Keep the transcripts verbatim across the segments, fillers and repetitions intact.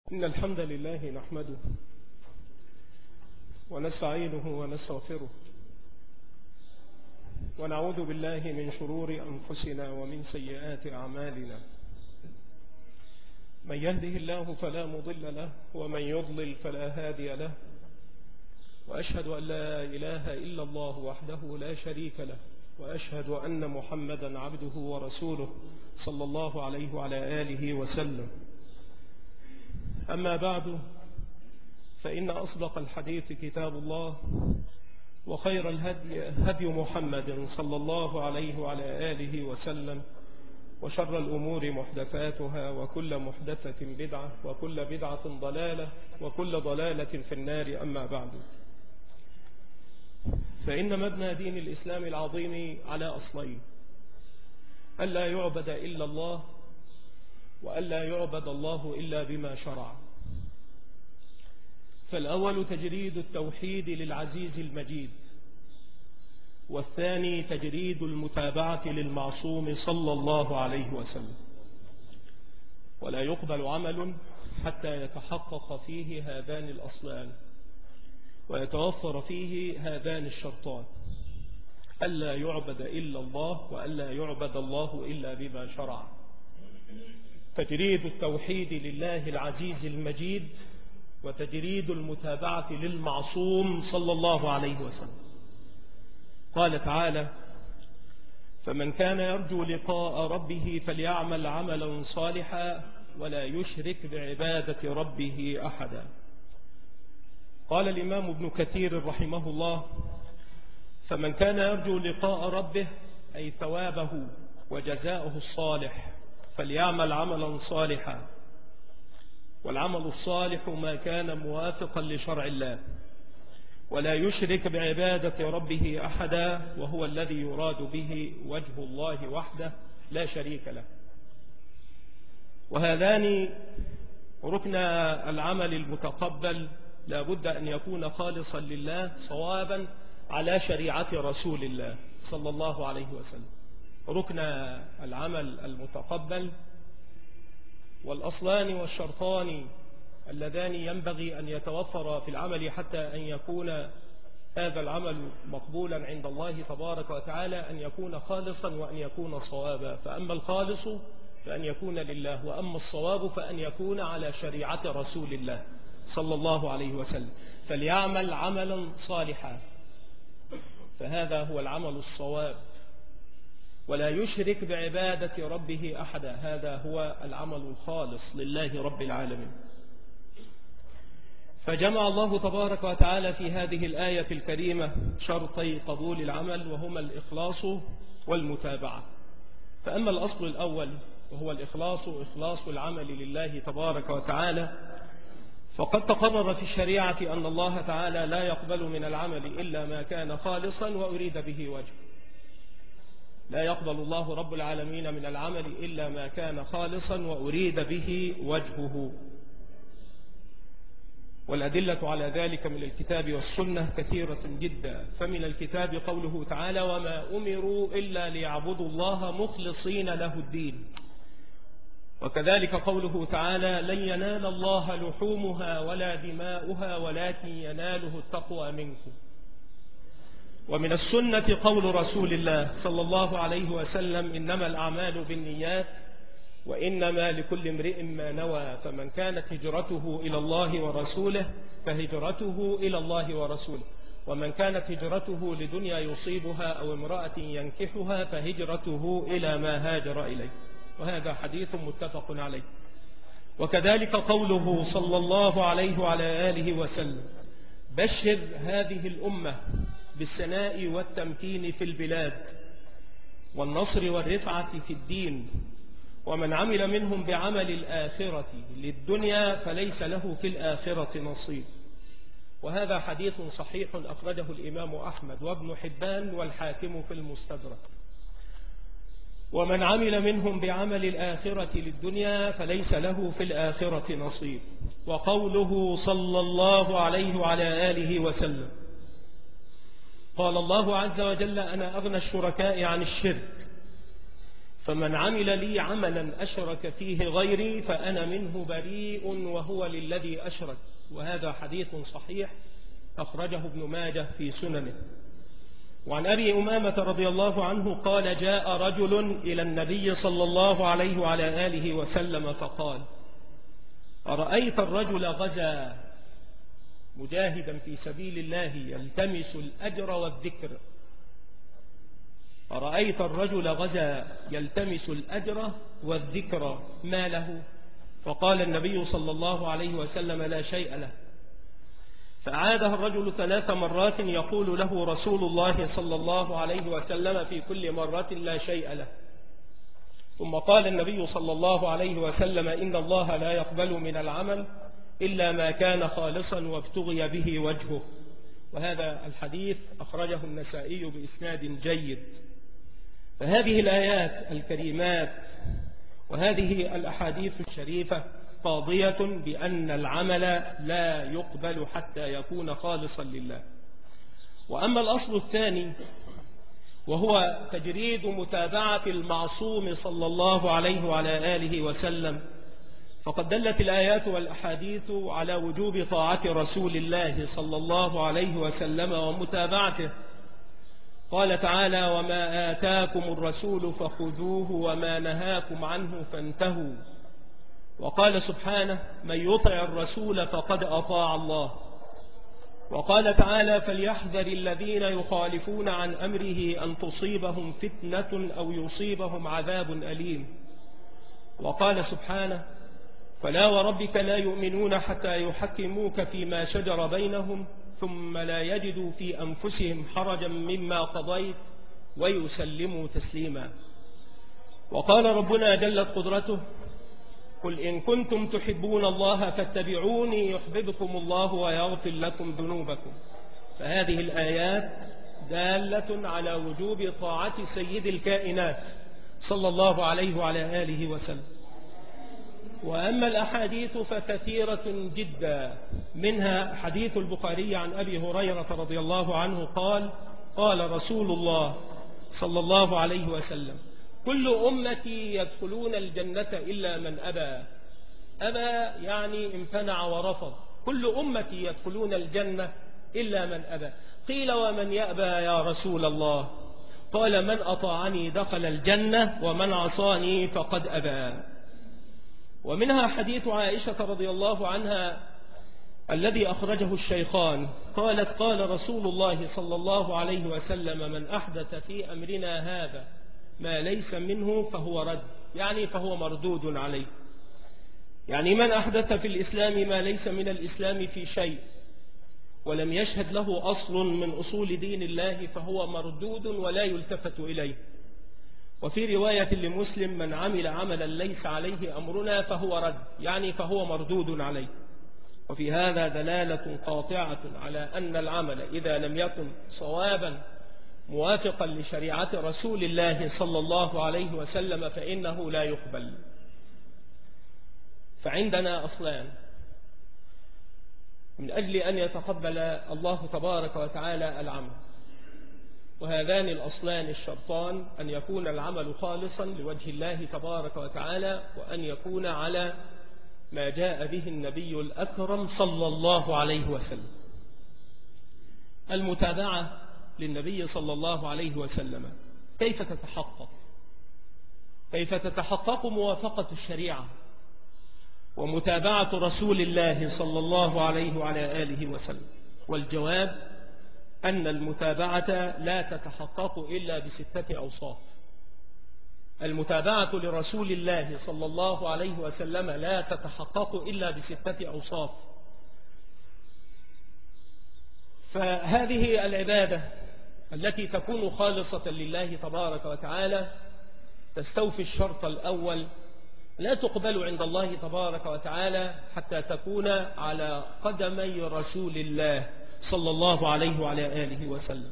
إن الحمد لله نحمده ونستعينه ونستغفره ونعوذ بالله من شرور أنفسنا ومن سيئات أعمالنا. من يهده الله فلا مضل له ومن يضلل فلا هادي له، وأشهد أن لا إله إلا الله وحده لا شريك له، وأشهد أن محمدا عبده ورسوله صلى الله عليه وعلى آله وسلم. أما بعد، فإن أصدق الحديث كتاب الله، وخير الهدي هدي محمد صلى الله عليه وعلى آله وسلم، وشر الأمور محدثاتها، وكل محدثة بدعة، وكل بدعة ضلالة، وكل ضلالة في النار. أما بعد، فإن مبنى دين الإسلام العظيم على أصلين: ألا يعبد إلا الله، وألا يعبد الله إلا بما شرع. فالأول تجريد التوحيد للعزيز المجيد، والثاني تجريد المتابعة للمعصوم صلى الله عليه وسلم. ولا يقبل عمل حتى يتحقق فيه هذان الأصلان ويتوفر فيه هذان الشرطان: ألا يعبد إلا الله، وألا يعبد الله إلا بما شرع. تجريد التوحيد لله العزيز المجيد، وتجريد المتابعة للمعصوم صلى الله عليه وسلم. قال تعالى: فمن كان يرجو لقاء ربه فليعمل عملا صالحا ولا يشرك بعبادة ربه أحدا. قال الإمام ابن كثير رحمه الله: فمن كان يرجو لقاء ربه أي ثوابه وجزاؤه الصالح فليعمل عملا صالحا. والعمل الصالح ما كان موافقا لشرع الله، ولا يشرك بعبادة ربه أحدا، وهو الذي يراد به وجه الله وحده لا شريك له. وهذان ركن العمل المتقبل لا بد أن يكون خالصا لله صوابا على شريعة رسول الله صلى الله عليه وسلم. ركن العمل المتقبل والأصلان والشرطان اللذان ينبغي أن يتوفر في العمل حتى أن يكون هذا العمل مقبولا عند الله تبارك وتعالى: أن يكون خالصا وأن يكون صوابا. فأما الخالص فأن يكون لله، وأما الصواب فأن يكون على شريعة رسول الله صلى الله عليه وسلم. فليعمل عملا صالحا، فهذا هو العمل الصواب. ولا يشرك بعبادة ربه أحدا، هذا هو العمل الخالص لله رب العالمين. فجمع الله تبارك وتعالى في هذه الآية الكريمة شرطي قبول العمل، وهما الإخلاص والمتابعة. فأما الأصل الأول وهو الإخلاص، إخلاص العمل لله تبارك وتعالى، فقد تقرر في الشريعة أن الله تعالى لا يقبل من العمل إلا ما كان خالصا وأريد به وجه. لا يقبل الله رب العالمين من العمل إلا ما كان خالصا وأريد به وجهه. والأدلة على ذلك من الكتاب والسنة كثيرة جدا. فمن الكتاب قوله تعالى: وما أمروا إلا ليعبدوا الله مخلصين له الدين. وكذلك قوله تعالى: لن ينال الله لحومها ولا دماؤها ولكن يناله التقوى منكم. ومن السنة قول رسول الله صلى الله عليه وسلم: إنما الأعمال بالنيات وإنما لكل امرئ ما نوى، فمن كانت هجرته إلى الله ورسوله فهجرته إلى الله ورسوله، ومن كانت هجرته لدنيا يصيبها أو امرأة ينكحها فهجرته إلى ما هاجر إليه. وهذا حديث متفق عليه. وكذلك قوله صلى الله عليه وعلى آله وسلم: بشر هذه الأمة بالسناء والتمكين في البلاد والنصر والرفعة في الدين، ومن عمل منهم بعمل الآخرة للدنيا فليس له في الآخرة نصيب. وهذا حديث صحيح أخرجه الإمام أحمد وابن حبان والحاكم في المستدرك. ومن عمل منهم بعمل الآخرة للدنيا فليس له في الآخرة نصيب. وقوله صلى الله عليه وعلى آله وسلم: قال الله عز وجل: أنا أغنى الشركاء عن الشرك، فمن عمل لي عملا أشرك فيه غيري فأنا منه بريء وهو للذي أشرك. وهذا حديث صحيح أخرجه ابن ماجه في سننه. وعن أبي أمامة رضي الله عنه قال جاء رجل إلى النبي صلى الله عليه وعلى آله وسلم فقال أرأيت الرجل غزا مجاهدا في سبيل الله يلتمس الأجر والذكر أرأيت الرجل غزا يلتمس الأجر والذكر ما له؟ فقال النبي صلى الله عليه وسلم لا شيء له. فعادها الرجل ثلاث مرات يقول له رسول الله صلى الله عليه وسلم في كل مرة لا شيء له. ثم قال النبي صلى الله عليه وسلم إن الله لا يقبل من العمل إلا ما كان خالصا وابتغي به وجهه. وهذا الحديث أخرجه النسائي بإسناد جيد. فهذه الآيات الكريمات وهذه الأحاديث الشريفة قاضية بأن العمل لا يقبل حتى يكون خالصا لله. وأما الأصل الثاني وهو تجريد متابعة المعصوم صلى الله عليه وعلى آله وسلم، فقد دلت الآيات والأحاديث على وجوب طاعة رسول الله صلى الله عليه وسلم ومتابعته. قال تعالى وما آتاكم الرسول فخذوه وما نهاكم عنه فانتهوا. وقال سبحانه من يطع الرسول فقد أطاع الله. وقال تعالى فليحذر الذين يخالفون عن أمره أن تصيبهم فتنة أو يصيبهم عذاب أليم. وقال سبحانه فلا وربك لا يؤمنون حتى يحكموك فيما شجر بينهم ثم لا يجدوا في أنفسهم حرجا مما قضيت ويسلموا تسليما. وقال ربنا جلت قدرته قل إن كنتم تحبون الله فاتبعوني يحببكم الله ويغفر لكم ذنوبكم. فهذه الآيات دالة على وجوب طاعة سيد الكائنات صلى الله عليه وعلى آله وسلم. وأما الأحاديث فكثيرة جدا، منها حديث البخاري عن أبي هريرة رضي الله عنه قال قال رسول الله صلى الله عليه وسلم كل أمتي يدخلون الجنة إلا من أبى. أبى يعني امتنع ورفض. كل أمتي يدخلون الجنة إلا من أبى. قيل ومن يأبى يا رسول الله؟ قال من أطاعني دخل الجنة ومن عصاني فقد أبى. ومنها حديث عائشة رضي الله عنها الذي أخرجه الشيخان قالت قال رسول الله صلى الله عليه وسلم من أحدث في أمرنا هذا ما ليس منه فهو رد، يعني فهو مردود عليه. يعني من أحدث في الإسلام ما ليس من الإسلام في شيء ولم يشهد له أصل من أصول دين الله فهو مردود ولا يلتفت إليه. وفي رواية لمسلم من عمل عملا ليس عليه أمرنا فهو رد، يعني فهو مردود عليه. وفي هذا دلالة قاطعة على أن العمل إذا لم يكن صوابا موافقا لشريعة رسول الله صلى الله عليه وسلم فإنه لا يقبل. فعندنا أصلان من أجل أن يتقبل الله تبارك وتعالى العمل، وهذان الأصلان الشرطان أن يكون العمل خالصا لوجه الله تبارك وتعالى وأن يكون على ما جاء به النبي الأكرم صلى الله عليه وسلم. المتابعة للنبي صلى الله عليه وسلم كيف تتحقق؟ كيف تتحقق موافقة الشريعة ومتابعة رسول الله صلى الله عليه وعلى آله وسلم؟ والجواب أن المتابعة لا تتحقق إلا بستة أوصاف. المتابعة لرسول الله صلى الله عليه وسلم لا تتحقق إلا بستة أوصاف. فهذه العبادة التي تكون خالصة لله تبارك وتعالى تستوفي الشرط الأول، لا تقبل عند الله تبارك وتعالى حتى تكون على قدمي رسول الله صلى الله عليه وعلى آله وسلم،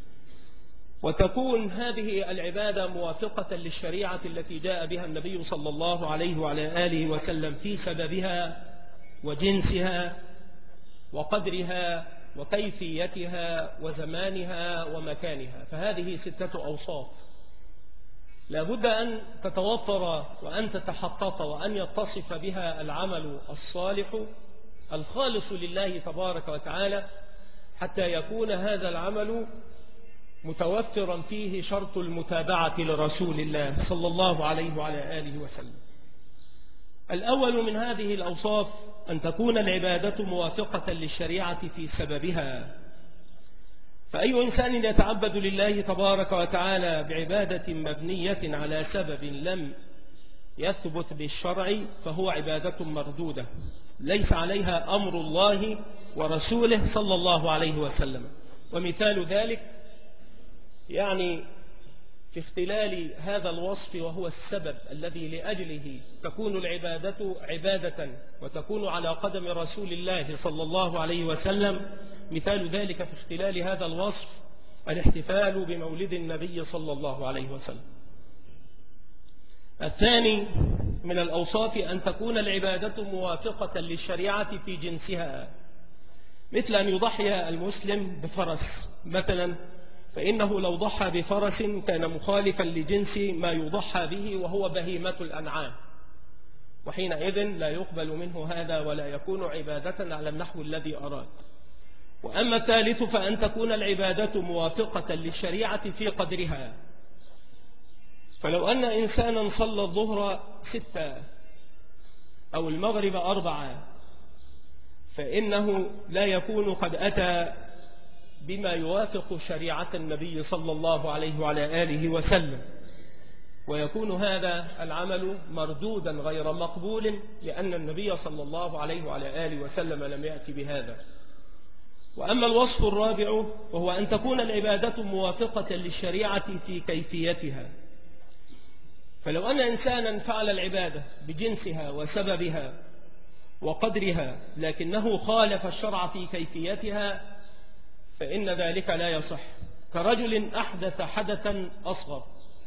وتكون هذه العبادة موافقة للشريعة التي جاء بها النبي صلى الله عليه وعلى آله وسلم في سببها وجنسها وقدرها وكيفيتها وزمانها ومكانها. فهذه ستة أوصاف لابد أن تتوفر وأن تتحقق وأن يتصف بها العمل الصالح الخالص لله تبارك وتعالى، حتى يكون هذا العمل متوفرا فيه شرط المتابعة لرسول الله صلى الله عليه وعلى آله وسلم. الأول من هذه الأوصاف أن تكون العبادة موافقة للشريعة في سببها، فأي إنسان يتعبد لله تبارك وتعالى بعبادة مبنية على سبب لم يثبت بالشرع فهو عبادة مردودة ليس عليها أمر الله ورسوله صلى الله عليه وسلم. ومثال ذلك يعني في اختلال هذا الوصف، وهو السبب الذي لأجله تكون العبادة عبادة وتكون على قدم رسول الله صلى الله عليه وسلم. مثال ذلك في اختلال هذا الوصف الاحتفال بمولد النبي صلى الله عليه وسلم. الثاني من الأوصاف أن تكون العبادة موافقة للشريعة في جنسها، مثل أن يضحي المسلم بفرس مثلا، فإنه لو ضحى بفرس كان مخالفا لجنس ما يضحى به وهو بهيمة الأنعام، وحينئذ لا يقبل منه هذا ولا يكون عبادة على النحو الذي أراد. وأما الثالث فأن تكون العبادة موافقة للشريعة في قدرها، فلو أن إنسانا صلى الظهر ستة أو المغرب أربعة فإنه لا يكون قد أتى بما يوافق شريعة النبي صلى الله عليه وعلى آله وسلم، ويكون هذا العمل مردودا غير مقبول، لأن النبي صلى الله عليه وعلى آله وسلم لم يأتي بهذا. وأما الوصف الرابع وهو أن تكون العبادة موافقة للشريعة في كيفيتها، فلو أن إنسانا فعل العبادة بجنسها وسببها وقدرها لكنه خالف الشرع في كيفيتها فإن ذلك لا يصح، كرجل أحدث حدثا أصغر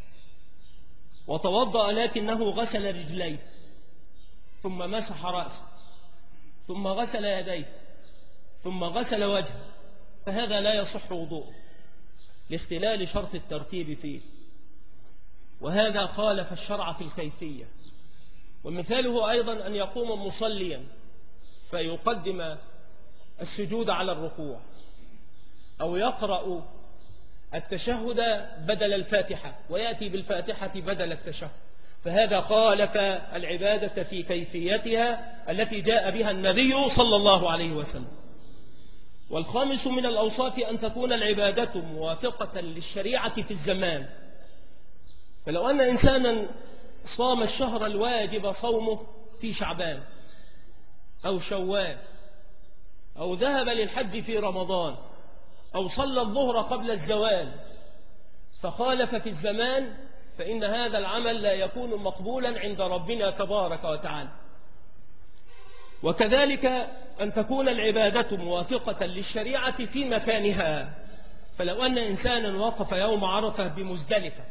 وتوضأ لكنه غسل رجليه ثم مسح رأسه ثم غسل يديه ثم غسل وجهه، فهذا لا يصح وضوء لاختلال شرط الترتيب فيه، وهذا خالف الشرع في الكيفية. ومثاله أيضا أن يقوم مصليا فيقدم السجود على الركوع، أو يقرأ التشهد بدل الفاتحة ويأتي بالفاتحة بدل التشهد، فهذا خالف العبادة في كيفيتها التي جاء بها النبي صلى الله عليه وسلم. والخامس من الأوصاف أن تكون العبادة موافقة للشريعة في الزمان، فلو أن إنسانا صام الشهر الواجب صومه في شعبان أو شوال، أو ذهب للحج في رمضان، أو صلى الظهر قبل الزوال فخالف في الزمان، فإن هذا العمل لا يكون مقبولا عند ربنا تبارك وتعالى. وكذلك أن تكون العبادة موافقة للشريعة في مكانها، فلو أن إنسانا وقف يوم عرفة بمزدلفة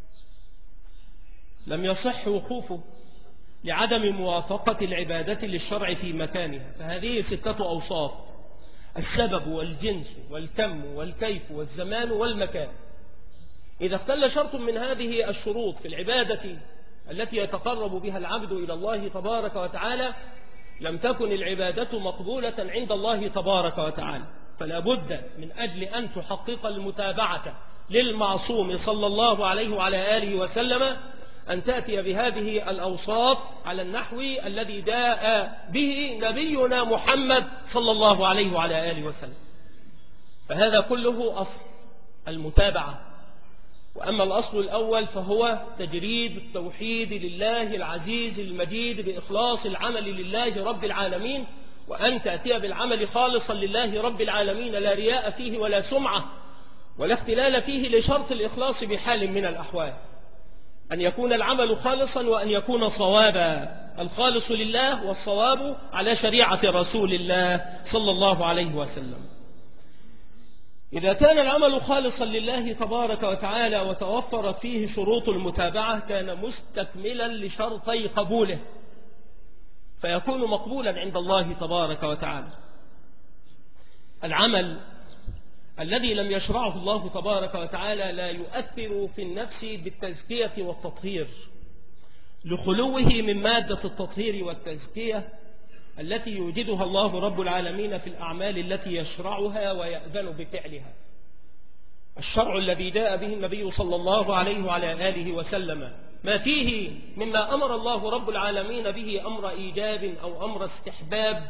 لم يصح وقوفه لعدم موافقة العبادة للشرع في مكانها، فهذه ستة أوصاف: السبب والجنس والكم والكيف والزمان والمكان. إذا اختل شرط من هذه الشروط في العبادة التي يتقرب بها العبد إلى الله تبارك وتعالى لم تكن العبادة مقبولة عند الله تبارك وتعالى. فلا بد من أجل أن تحقق المتابعة للمعصوم صلى الله عليه وعلى آله وسلم أن تأتي بهذه الأوصاف على النحو الذي جاء به نبينا محمد صلى الله عليه وعلى آله وسلم، فهذا كله أصل المتابعة. وأما الأصل الأول فهو تجريد التوحيد لله العزيز المجيد بإخلاص العمل لله رب العالمين، وأن تأتي بالعمل خالصا لله رب العالمين لا رياء فيه ولا سمعة ولا اختلال فيه لشرط الإخلاص بحال من الأحوال، أن يكون العمل خالصا وأن يكون صوابا، الخالص لله والصواب على شريعة رسول الله صلى الله عليه وسلم. إذا كان العمل خالصا لله تبارك وتعالى وتوفرت فيه شروط المتابعة كان مستكملا لشرطي قبوله، فيكون مقبولا عند الله تبارك وتعالى. العمل الذي لم يشرعه الله تبارك وتعالى لا يؤثر في النفس بالتزكية والتطهير لخلوه من مادة التطهير والتزكية التي يوجدها الله رب العالمين في الأعمال التي يشرعها ويأذن بفعلها. الشرع الذي جاء به النبي صلى الله عليه وعلى آله وسلم ما فيه مما أمر الله رب العالمين به أمر إيجاب أو أمر استحباب،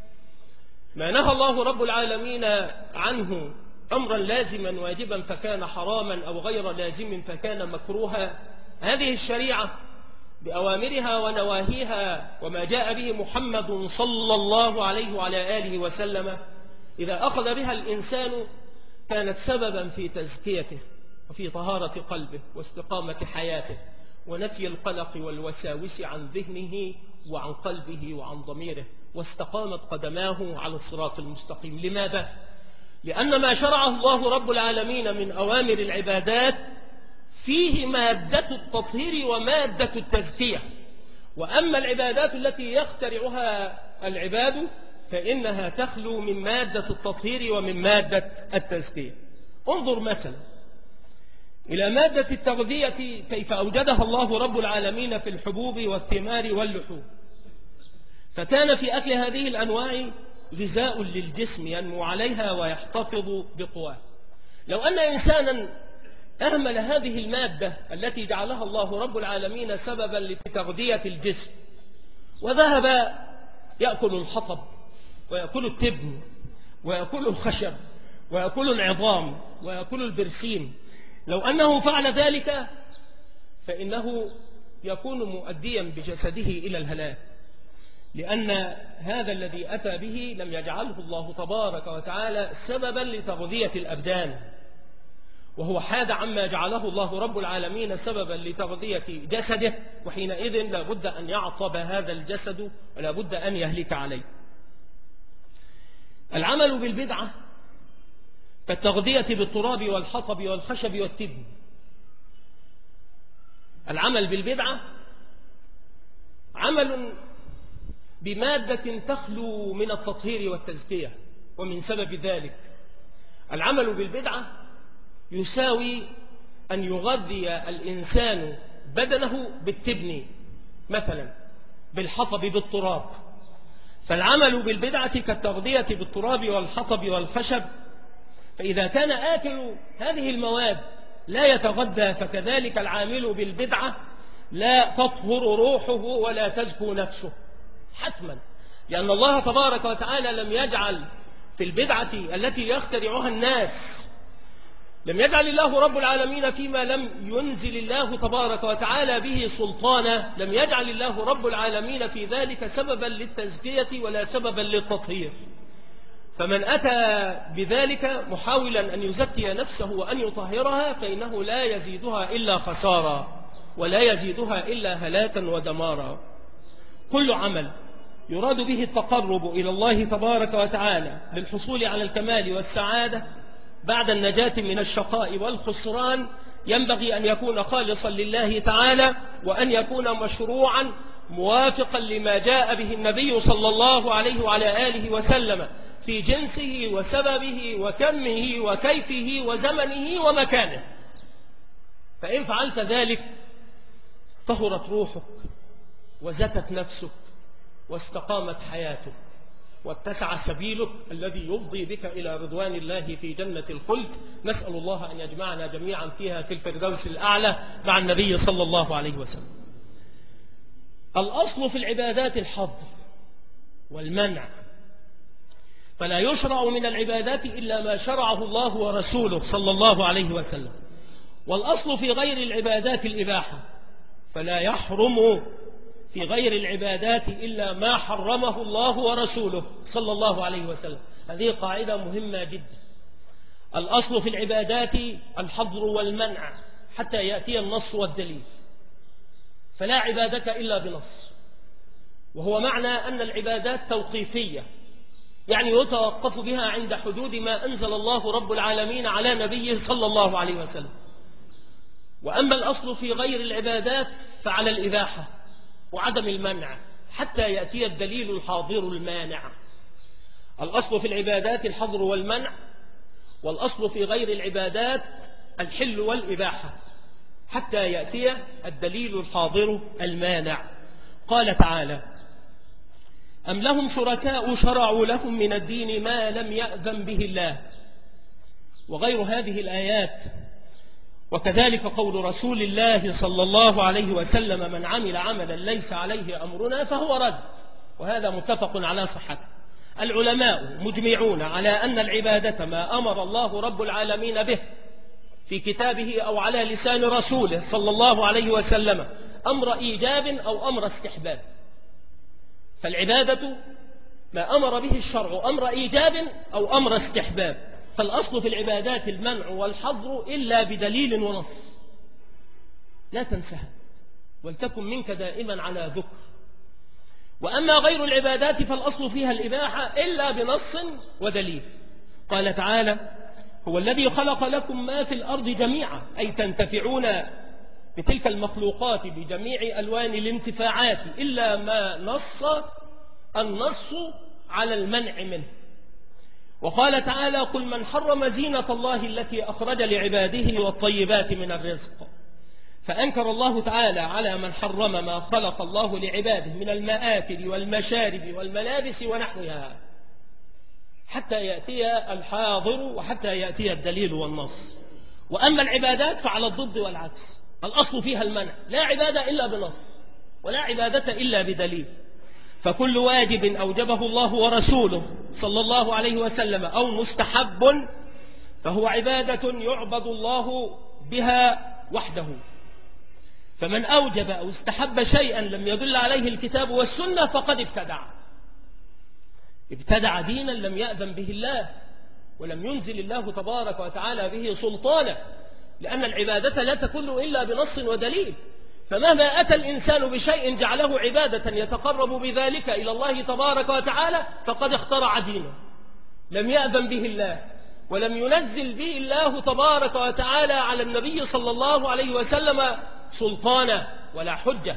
ما نهى الله رب العالمين عنه أمرا لازما واجبا فكان حراما أو غير لازم فكان مكروها. هذه الشريعة بأوامرها ونواهيها وما جاء به محمد صلى الله عليه وعلى آله وسلم إذا أخذ بها الإنسان كانت سببا في تزكيته وفي طهارة قلبه واستقامة حياته ونفي القلق والوساوس عن ذهنه وعن قلبه وعن ضميره، واستقامت قدماه على الصراط المستقيم. لماذا؟ لأن ما شرعه الله رب العالمين من أوامر العبادات فيه مادة التطهير ومادة التزكية، وأما العبادات التي يخترعها العباد فإنها تخلو من مادة التطهير ومن مادة التزكية. انظر مثلا إلى مادة التغذية كيف أوجدها الله رب العالمين في الحبوب والثمار واللحوم، فكان في أكل هذه الأنواع غذاء للجسم ينمو عليها ويحتفظ بقواه. لو أن إنسانا أهمل هذه المادة التي جعلها الله رب العالمين سببا لتغذية الجسم وذهب يأكل الحطب ويأكل التبن ويأكل الخشب ويأكل العظام ويأكل البرسيم، لو أنه فعل ذلك فإنه يكون مؤديا بجسده إلى الهلاك، لأن هذا الذي أتى به لم يجعله الله تبارك وتعالى سببا لتغذية الأبدان، وهو حاد عما جعله الله رب العالمين سببا لتغذية جسده، وحينئذ لا بد أن يعطب هذا الجسد ولا بد أن يهلك عليه. العمل بالبدعة كالتغذية بالتراب والحطب والخشب والتبن. العمل بالبدعة عمل بمادة تخلو من التطهير والتزكية، ومن سبب ذلك العمل بالبدعة يساوي أن يغذي الإنسان بدنه بالتبن مثلا، بالحطب بالتراب. فالعمل بالبدعة كالتغذية بالتراب والحطب والخشب، فإذا كان آكل هذه المواد لا يتغذى فكذلك العامل بالبدعة لا تطهر روحه ولا تزكو نفسه حتما، لأن الله تبارك وتعالى لم يجعل في البدعة التي يخترعها الناس، لم يجعل الله رب العالمين فيما لم ينزل الله تبارك وتعالى به سلطانا، لم يجعل الله رب العالمين في ذلك سببا للتزكية ولا سببا للتطهير. فمن أتى بذلك محاولا أن يزكي نفسه وأن يطهرها فإنه لا يزيدها إلا خسارة ولا يزيدها إلا هلاكا ودمارا. كل عمل يراد به التقرب إلى الله تبارك وتعالى للحصول على الكمال والسعادة بعد النجاة من الشقاء والخسران ينبغي أن يكون خالصا لله تعالى، وأن يكون مشروعا موافقا لما جاء به النبي صلى الله عليه وعلى آله وسلم في جنسه وسببه وكمه وكيفه وزمنه ومكانه. فإن فعلت ذلك طهرت روحك وزكت نفسك واستقامت حياتك واتسع سبيلك الذي يفضي بك إلى رضوان الله في جنة الخلد. نسأل الله أن يجمعنا جميعا فيها في الفردوس الأعلى مع النبي صلى الله عليه وسلم. الأصل في العبادات الحظر والمنع، فلا يشرع من العبادات إلا ما شرعه الله ورسوله صلى الله عليه وسلم، والأصل في غير العبادات الإباحة، فلا يحرم في غير العبادات إلا ما حرمه الله ورسوله صلى الله عليه وسلم. هذه قاعدة مهمة جدا. الأصل في العبادات الحظر والمنع حتى يأتي النص والدليل، فلا عبادة إلا بنص، وهو معنى أن العبادات توقيفية، يعني يتوقف بها عند حدود ما أنزل الله رب العالمين على نبيه صلى الله عليه وسلم. وأما الأصل في غير العبادات فعلى الإباحة وعدم المنع حتى يأتي الدليل الحاضر المانع. الأصل في العبادات الحظر والمنع، والأصل في غير العبادات الحل والإباحة حتى يأتي الدليل الحاضر المانع. قال تعالى: أم لهم شركاء شرعوا لهم من الدين ما لم يأذن به الله، وغير هذه الآيات. وكذلك قول رسول الله صلى الله عليه وسلم: من عمل عملا ليس عليه أمرنا فهو رد، وهذا متفق على صحته. العلماء مجمعون على أن العبادة ما أمر الله رب العالمين به في كتابه أو على لسان رسوله صلى الله عليه وسلم أمر إيجاب أو أمر استحباب. فالعبادة ما أمر به الشرع أمر إيجاب أو أمر استحباب، فالأصل في العبادات المنع والحظر إلا بدليل ونص، لا تنسها ولتكن منك دائما على ذكر. وأما غير العبادات فالأصل فيها الإباحة إلا بنص ودليل. قال تعالى: هو الذي خلق لكم ما في الأرض جميعا، أي تنتفعون بتلك المخلوقات بجميع ألوان الانتفاعات إلا ما نص النص على المنع منه. وقال تعالى: قل من حرم زينة الله التي أخرج لعباده والطيبات من الرزق. فأنكر الله تعالى على من حرم ما خلق الله لعباده من المآكل والمشارب والملابس ونحوها حتى يأتي الحاضر وحتى يأتي الدليل والنص. وأما العبادات فعلى الضد والعكس، الأصل فيها المنع، لا عبادة إلا بنص ولا عبادة إلا بدليل. فكل واجب أوجبه الله ورسوله صلى الله عليه وسلم أو مستحب فهو عبادة يعبد الله بها وحده. فمن أوجب أو استحب شيئا لم يدل عليه الكتاب والسنة فقد ابتدع ابتدع دينا لم يأذن به الله ولم ينزل الله تبارك وتعالى به سلطانا، لأن العبادة لا تكون إلا بنص ودليل. فمهما أتى الإنسان بشيء جعله عبادة يتقرب بذلك إلى الله تبارك وتعالى فقد اخترع دينا لم يأذن به الله ولم ينزل به الله تبارك وتعالى على النبي صلى الله عليه وسلم سلطانا ولا حجة،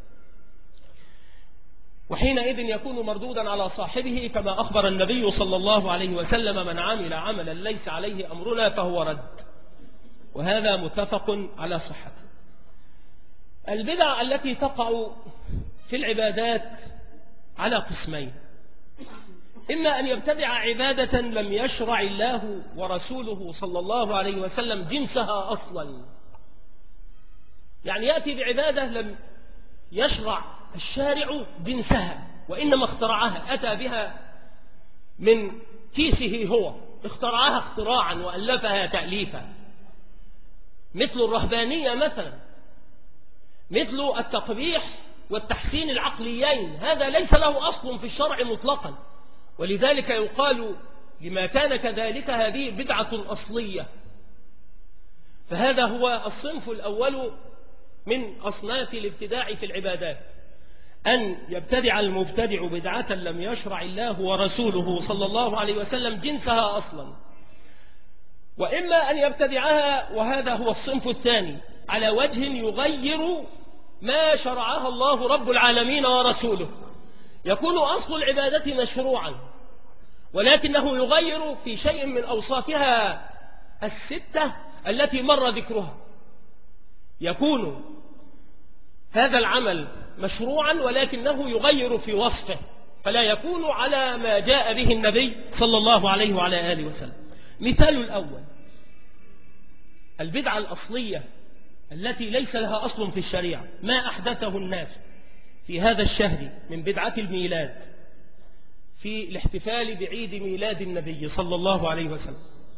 وحينئذ يكون مردودا على صاحبه كما أخبر النبي صلى الله عليه وسلم: من عمل عملا ليس عليه أمرنا فهو رد، وهذا متفق على صحته. البدع التي تقع في العبادات على قسمين: إما أن يبتدع عبادة لم يشرع الله ورسوله صلى الله عليه وسلم جنسها أصلا، يعني يأتي بعبادة لم يشرع الشارع جنسها وإنما اخترعها، أتى بها من كيسه هو، اخترعها اختراعا وألفها تأليفا، مثل الرهبانية مثلا، مثل التقبيح والتحسين العقليين، هذا ليس له أصل في الشرع مطلقا، ولذلك يقال لما كان كذلك هذه بدعة أصلية. فهذا هو الصنف الأول من أصناف الابتداع في العبادات، أن يبتدع المبتدع بدعة لم يشرع الله ورسوله صلى الله عليه وسلم جنسها أصلا، وإما أن يبتدعها، وهذا هو الصنف الثاني، على وجه يغير ما شرعها الله رب العالمين ورسوله، يكون أصل العبادة مشروعا ولكنه يغير في شيء من أوصافها الستة التي مر ذكرها، يكون هذا العمل مشروعا ولكنه يغير في وصفه فلا يكون على ما جاء به النبي صلى الله عليه وعلى آله وسلم. مثال الأول: البدعة الأصلية التي ليس لها أصل في الشريعة، ما أحدثه الناس في هذا الشهر من بدعة الميلاد في الاحتفال بعيد ميلاد النبي صلى الله عليه وسلم،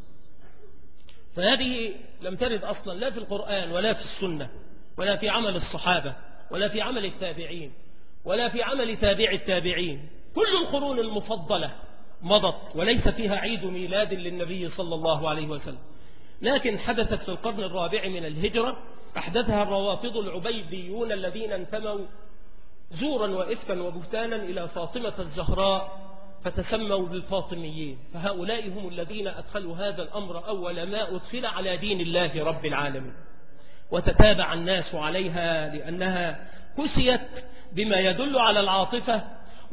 فهذه لم ترد أصلا لا في القرآن ولا في السنة ولا في عمل الصحابة ولا في عمل التابعين ولا في عمل تابع التابعين. كل القرون المفضلة مضت وليس فيها عيد ميلاد للنبي صلى الله عليه وسلم، لكن حدثت في القرن الرابع من الهجرة، أحدثها الروافض العبيديون الذين انتموا زورا وإفكا وبهتانا إلى فاطمة الزهراء فتسموا بالفاطميين، فهؤلاء هم الذين أدخلوا هذا الأمر أول ما أدخل على دين الله رب العالمين، وتتابع الناس عليها لأنها كسيت بما يدل على العاطفة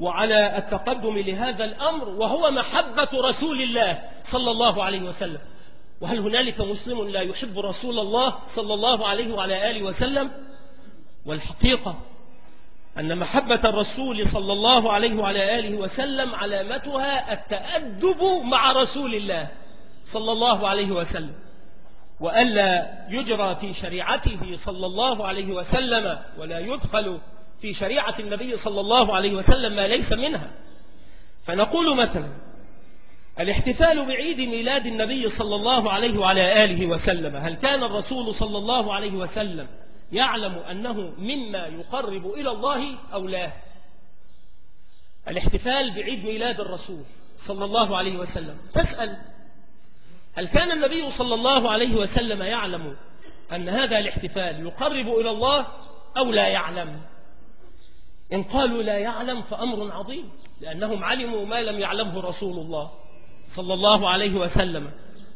وعلى التقدم لهذا الأمر، وهو محبة رسول الله صلى الله عليه وسلم. وهل هنالك مسلم لا يحب رسول الله صلى الله عليه وعلى آله وسلم؟ والحقيقة أن محبة الرسول صلى الله عليه وعلى آله وسلم علامتها التأدب مع رسول الله صلى الله عليه وسلم، وألا يجرى في شريعته صلى الله عليه وسلم ولا يدخل في شريعة النبي صلى الله عليه وسلم ما ليس منها. فنقول مثلا الاحتفال بعيد ميلاد النبي صلى الله عليه وعلى آله وسلم، هل كان الرسول صلى الله عليه وسلم يعلم أنه مما يقرب إلى الله أو لا؟ الاحتفال بعيد ميلاد الرسول صلى الله عليه وسلم، تسأل هل كان النبي صلى الله عليه وسلم يعلم أن هذا الاحتفال يقرب إلى الله أو لا يعلم؟ إن قالوا لا يعلم فأمر عظيم، لأنهم علموا ما لم يعلمه رسول الله صلى الله عليه وسلم.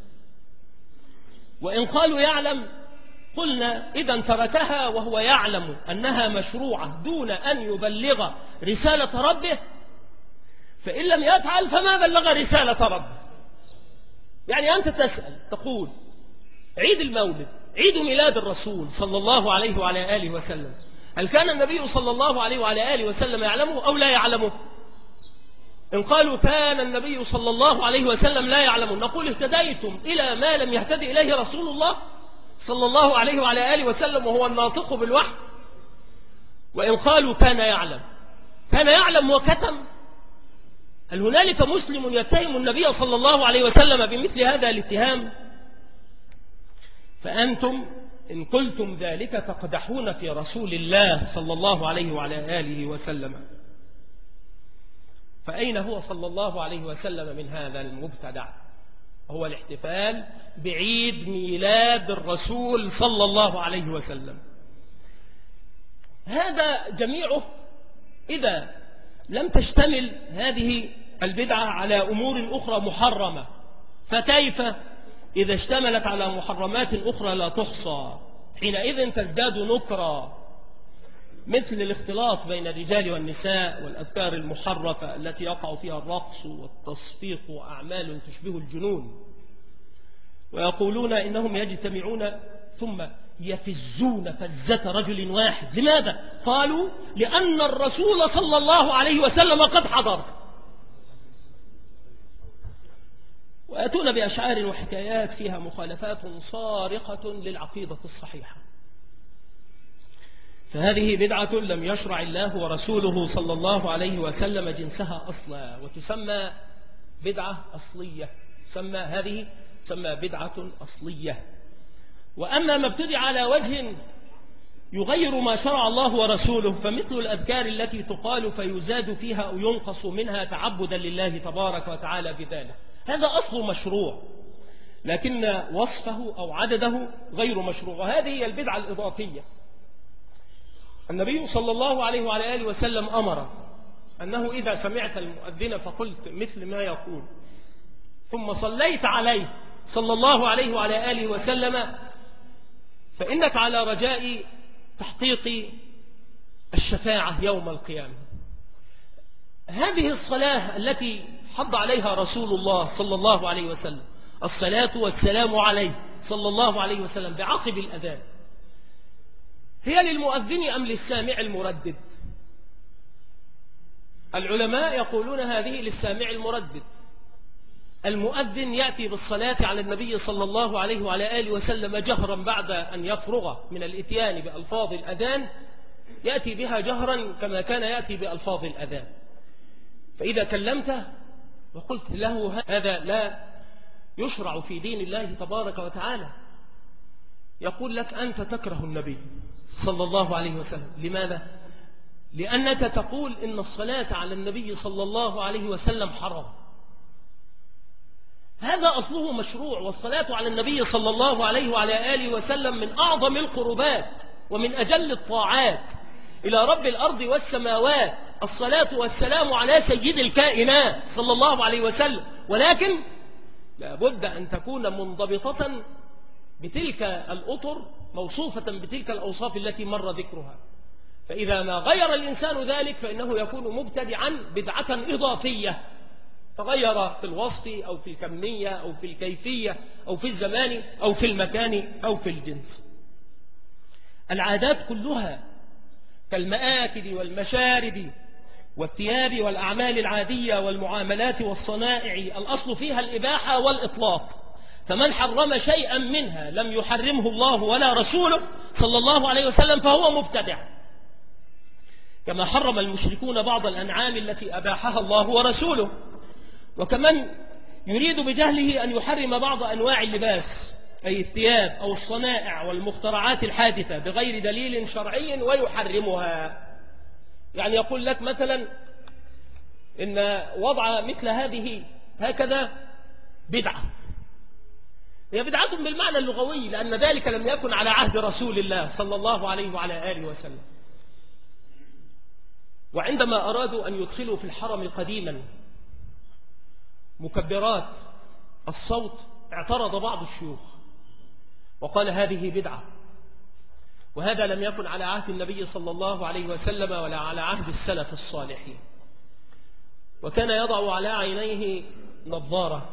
وإن قالوا يعلم قلنا إذا تركها وهو يعلم أنها مشروعة دون أن يبلغ رسالة ربه، فإن لم يفعل فما بلغ رسالة ربه. يعني أنت تسأل تقول عيد المولد عيد ميلاد الرسول صلى الله عليه وعلى آله وسلم، هل كان النبي صلى الله عليه وعلى آله وسلم يعلمه أو لا يعلمه؟ إن قالوا كان النبي صلى الله عليه وسلم لا يعلمه، نقول اهتديتم إلى ما لم يهتدي إليه رسول الله صلى الله عليه وعلى آله وسلم وهو الناطق بالوحي. وإن قالوا كان يعلم كان يعلم وكتم، هل هنالك مسلم يتهم النبي صلى الله عليه وسلم بمثل هذا الاتهام؟ فأنتم إن قلتم ذلك تقدحون في رسول الله صلى الله عليه وعلى آله وسلم. فأين هو صلى الله عليه وسلم من هذا المبتدع؟ هو الاحتفال بعيد ميلاد الرسول صلى الله عليه وسلم. هذا جميعه إذا لم تشتمل هذه البدعة على أمور أخرى محرمة، فكيف إذا اشتملت على محرمات أخرى لا تحصى؟ حينئذ تزداد نكرا، مثل الاختلاط بين الرجال والنساء والأذكار المحرفة التي يقع فيها الرقص والتصفيق وأعمال تشبه الجنون. ويقولون إنهم يجتمعون ثم يفزون فزة رجل واحد. لماذا؟ قالوا لأن الرسول صلى الله عليه وسلم قد حضر. ويأتون بأشعار وحكايات فيها مخالفات صارخة للعقيدة الصحيحة. فهذه بدعة لم يشرع الله ورسوله صلى الله عليه وسلم جنسها أصلا، وتسمى بدعة أصلية. تسمى هذه تسمى بدعة أصلية. وأما ما ابتدع على وجه يغير ما شرع الله ورسوله فمثل الأذكار التي تقال فيزاد فيها أو ينقص منها تعبدا لله تبارك وتعالى بذلك، هذا أصل مشروع، لكن وصفه أو عدده غير مشروع. وهذه هي البدعة الإضافية. النبي صلى الله عليه وعلى آله وسلم أمر أنه إذا سمعت المؤذن فقلت مثل ما يقول ثم صليت عليه صلى الله عليه وعلى آله وسلم فإنك على رجاء تحقيق الشفاعة يوم القيامة. هذه الصلاة التي حض عليها رسول الله صلى الله عليه وسلم، الصلاة والسلام عليه صلى الله عليه وسلم بعقب الأذان، هي للمؤذن أم للسامع المردد؟ العلماء يقولون هذه للسامع المردد. المؤذن يأتي بالصلاة على النبي صلى الله عليه وعلى آله وسلم جهرا بعد أن يفرغ من الإتيان بألفاظ الأذان، يأتي بها جهرا كما كان يأتي بألفاظ الأذان. فإذا كلمته وقلت له هذا لا يشرع في دين الله تبارك وتعالى، يقول لك أنت تكره النبي صلى الله عليه وسلم. لماذا؟ لأنك تقول إن الصلاة على النبي صلى الله عليه وسلم حرام. هذا أصله مشروع، والصلاة على النبي صلى الله عليه وعلى آله وسلم من أعظم القربات ومن أجل الطاعات إلى رب الأرض والسماوات. الصلاة والسلام على سيد الكائنات صلى الله عليه وسلم، ولكن لابد أن تكون منضبطة بتلك الأطر، موصوفة بتلك الأوصاف التي مر ذكرها. فإذا ما غير الإنسان ذلك فإنه يكون مبتدعا بدعة إضافية. تغير في الوصف أو في الكمية أو في الكيفية أو في الزمان أو في المكان أو في الجنس. العادات كلها كالمآكل والمشارب والثياب والأعمال العادية والمعاملات والصنائع الأصل فيها الإباحة والإطلاق، فمن حرم شيئا منها لم يحرمه الله ولا رسوله صلى الله عليه وسلم فهو مبتدع، كما حرم المشركون بعض الأنعام التي أباحها الله ورسوله، وكمن يريد بجهله أن يحرم بعض أنواع اللباس أي الثياب أو الصنائع والمخترعات الحادثة بغير دليل شرعي ويحرمها. يعني يقول لك مثلا إن وضع مثل هذه هكذا بدعة، هي بدعة بالمعنى اللغوي لأن ذلك لم يكن على عهد رسول الله صلى الله عليه وعلى آله وسلم. وعندما أرادوا أن يدخلوا في الحرم قديما مكبرات الصوت اعترض بعض الشيوخ وقال هذه بدعة، وهذا لم يكن على عهد النبي صلى الله عليه وسلم ولا على عهد السلف الصالحين. وكان يضع على عينيه نظارة،